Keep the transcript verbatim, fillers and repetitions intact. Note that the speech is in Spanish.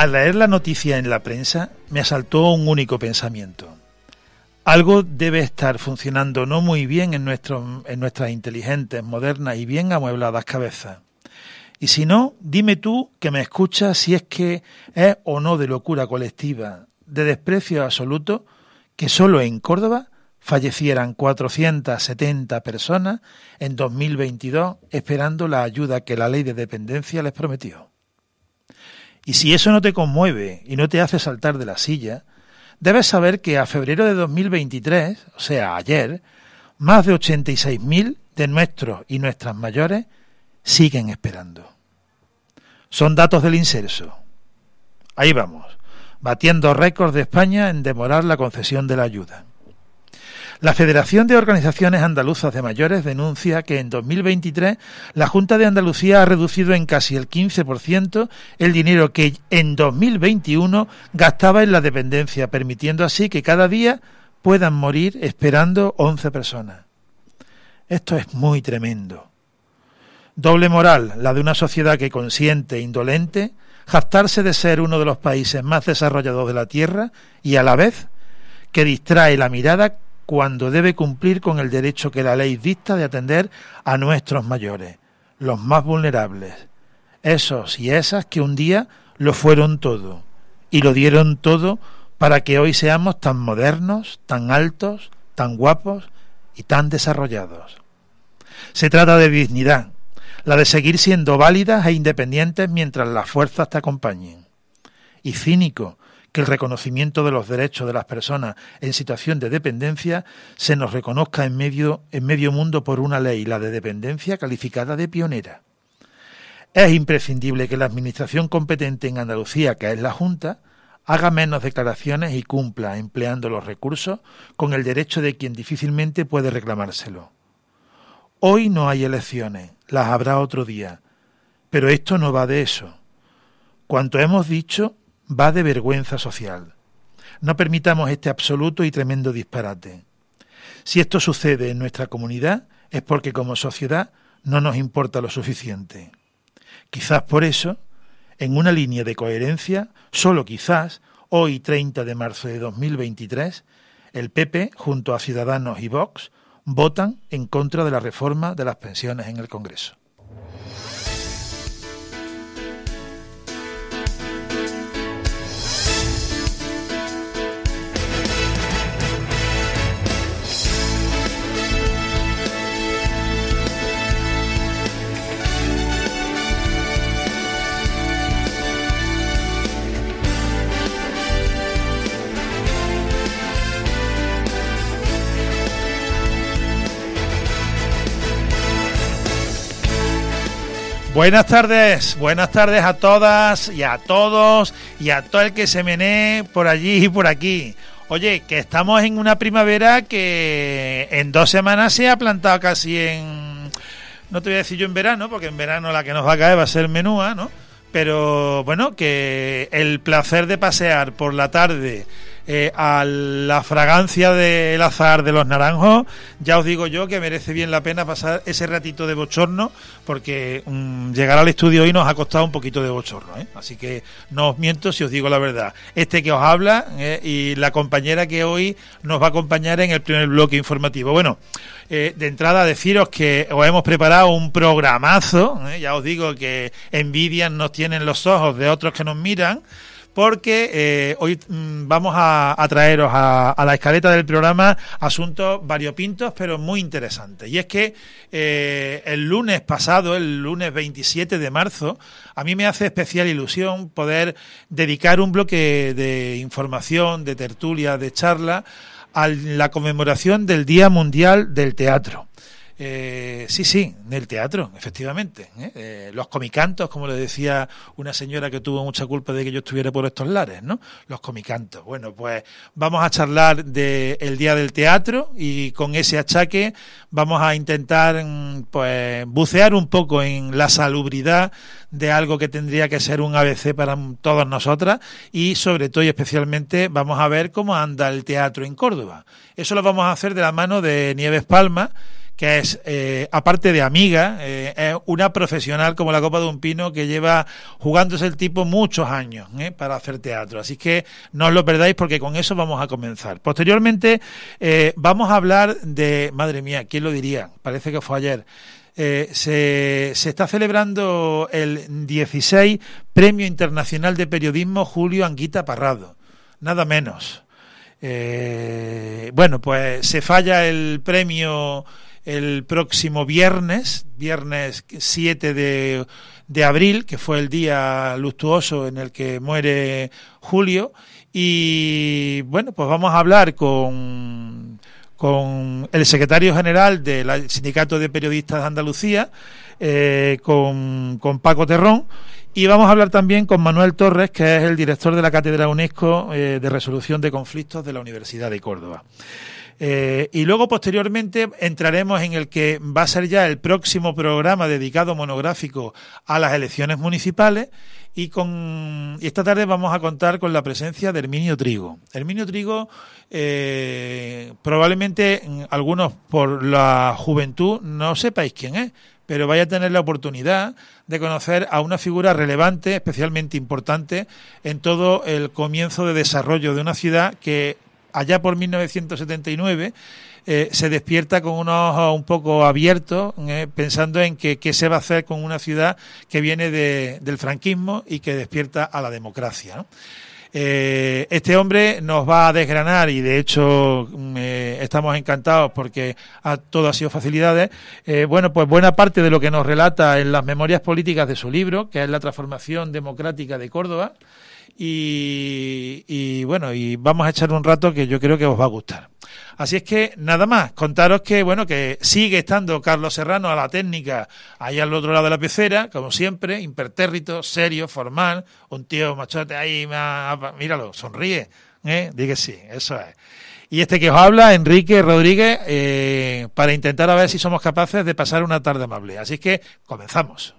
Al leer la noticia en la prensa, me asaltó un único pensamiento. Algo debe estar funcionando no muy bien en, nuestro, en nuestras inteligentes, modernas y bien amuebladas cabezas. Y si no, dime tú que me escuchas si es que es o no de locura colectiva, de desprecio absoluto, que solo en Córdoba fallecieran cuatrocientas setenta personas en dos mil veintidós esperando la ayuda que la ley de dependencia les prometió. Y si eso no te conmueve y no te hace saltar de la silla, debes saber que a febrero de dos mil veintitrés, o sea, ayer, más de ochenta y seis mil de nuestros y nuestras mayores siguen esperando. Son datos del Inserso. Ahí vamos, batiendo récords de España en demorar la concesión de la ayuda. La Federación de Organizaciones Andaluzas de Mayores denuncia que en dos mil veintitrés la Junta de Andalucía ha reducido en casi el quince por ciento el dinero que en dos mil veintiuno gastaba en la dependencia, permitiendo así que cada día puedan morir esperando once personas. Esto es muy tremendo. Doble moral, la de una sociedad que consiente, indolente, jactarse de ser uno de los países más desarrollados de la Tierra y a la vez que distrae la mirada cuando debe cumplir con el derecho que la ley dicta de atender a nuestros mayores, los más vulnerables, esos y esas que un día lo fueron todo y lo dieron todo para que hoy seamos tan modernos, tan altos, tan guapos y tan desarrollados. Se trata de dignidad, la de seguir siendo válidas e independientes mientras las fuerzas te acompañen. Y cínico, que el reconocimiento de los derechos de las personas en situación de dependencia se nos reconozca en medio, en medio mundo por una ley, la de dependencia, calificada de pionera. Es imprescindible que la administración competente en Andalucía, que es la Junta, haga menos declaraciones y cumpla, empleando los recursos, con el derecho de quien difícilmente puede reclamárselo. Hoy no hay elecciones, las habrá otro día, pero esto no va de eso. Cuanto hemos dicho va de vergüenza social. No permitamos este absoluto y tremendo disparate. Si esto sucede en nuestra comunidad es porque como sociedad no nos importa lo suficiente. Quizás por eso, en una línea de coherencia, solo quizás, hoy treinta de marzo de dos mil veintitrés, el P P, junto a Ciudadanos y Vox, votan en contra de la reforma de las pensiones en el Congreso. Buenas tardes, buenas tardes a todas y a todos y a todo el que se menee por allí y por aquí. Oye, que estamos en una primavera que en dos semanas se ha plantado casi en... No te voy a decir yo en verano, porque en verano la que nos va a caer va a ser menúa, ¿no? Pero bueno, que el placer de pasear por la tarde eh, a la fragancia del azahar de los naranjos, ya os digo yo que merece bien la pena pasar ese ratito de bochorno, porque mmm, llegar al estudio hoy nos ha costado un poquito de bochorno, ¿eh? Así que no os miento si os digo la verdad. Este que os habla eh, y la compañera que hoy nos va a acompañar en el primer bloque informativo. Bueno, eh, de entrada deciros que os hemos preparado un programazo, ¿eh? Ya os digo que envidia nos tienen los ojos de otros que nos miran, porque eh, hoy mmm, vamos a, a traeros a, a la escaleta del programa asuntos variopintos pero muy interesantes. Y es que eh, el lunes pasado, el lunes veintisiete de marzo, a mí me hace especial ilusión poder dedicar un bloque de información, de tertulia, de charla a la conmemoración del Día Mundial del Teatro. Eh, sí, sí, del teatro, efectivamente. ¿eh? Eh, los comicantos, como le decía una señora que tuvo mucha culpa de que yo estuviera por estos lares, ¿no? Los comicantos. Bueno, pues vamos a charlar del Día del Teatro y con ese achaque vamos a intentar pues bucear un poco en la salubridad de algo que tendría que ser un A B C para todas nosotras y sobre todo y especialmente vamos a ver cómo anda el teatro en Córdoba. Eso lo vamos a hacer de la mano de Nieves Palma, que es, eh, aparte de amiga, eh, es una profesional como la copa de un pino que lleva jugándose el tipo muchos años eh, para hacer teatro. Así que no os lo perdáis porque con eso vamos a comenzar. Posteriormente eh, vamos a hablar de, madre mía, ¿quién lo diría? Parece que fue ayer. Eh, se, se está celebrando el dieciséis Premio Internacional de Periodismo Julio Anguita Parrado, nada menos. Eh, bueno, pues se falla el premio el próximo viernes, viernes siete de, de abril, que fue el día luctuoso en el que muere Julio, y bueno, pues vamos a hablar con... con el secretario general del Sindicato de Periodistas de Andalucía, eh, con, con Paco Terrón, y vamos a hablar también con Manuel Torres, que es el director de la Cátedra UNESCO eh, de Resolución de Conflictos de la Universidad de Córdoba. Eh, y luego, posteriormente, entraremos en el que va a ser ya el próximo programa dedicado monográfico a las elecciones municipales, y con y esta tarde vamos a contar con la presencia de Herminio Trigo. Herminio Trigo, eh, probablemente algunos por la juventud no sepáis quién es, pero vaya a tener la oportunidad de conocer a una figura relevante, especialmente importante, en todo el comienzo de desarrollo de una ciudad que allá por mil novecientos setenta y nueve eh, se despierta con unos ojos un poco abiertos, eh, pensando en que qué se va a hacer con una ciudad que viene de, del franquismo y que despierta a la democracia, ¿no? Eh, este hombre nos va a desgranar, y de hecho eh, estamos encantados porque a, todo ha sido facilidades, eh, bueno, pues buena parte de lo que nos relata en las memorias políticas de su libro, que es La transformación democrática de Córdoba, y, y bueno, y vamos a echar un rato que yo creo que os va a gustar. Así es que nada más, contaros que bueno, que sigue estando Carlos Serrano a la técnica ahí al otro lado de la pecera, como siempre, impertérrito, serio, formal, un tío machote ahí, míralo, sonríe, ¿eh? Di que sí, eso es. Y este que os habla, Enrique Rodríguez, eh, para intentar a ver si somos capaces de pasar una tarde amable. Así que comenzamos.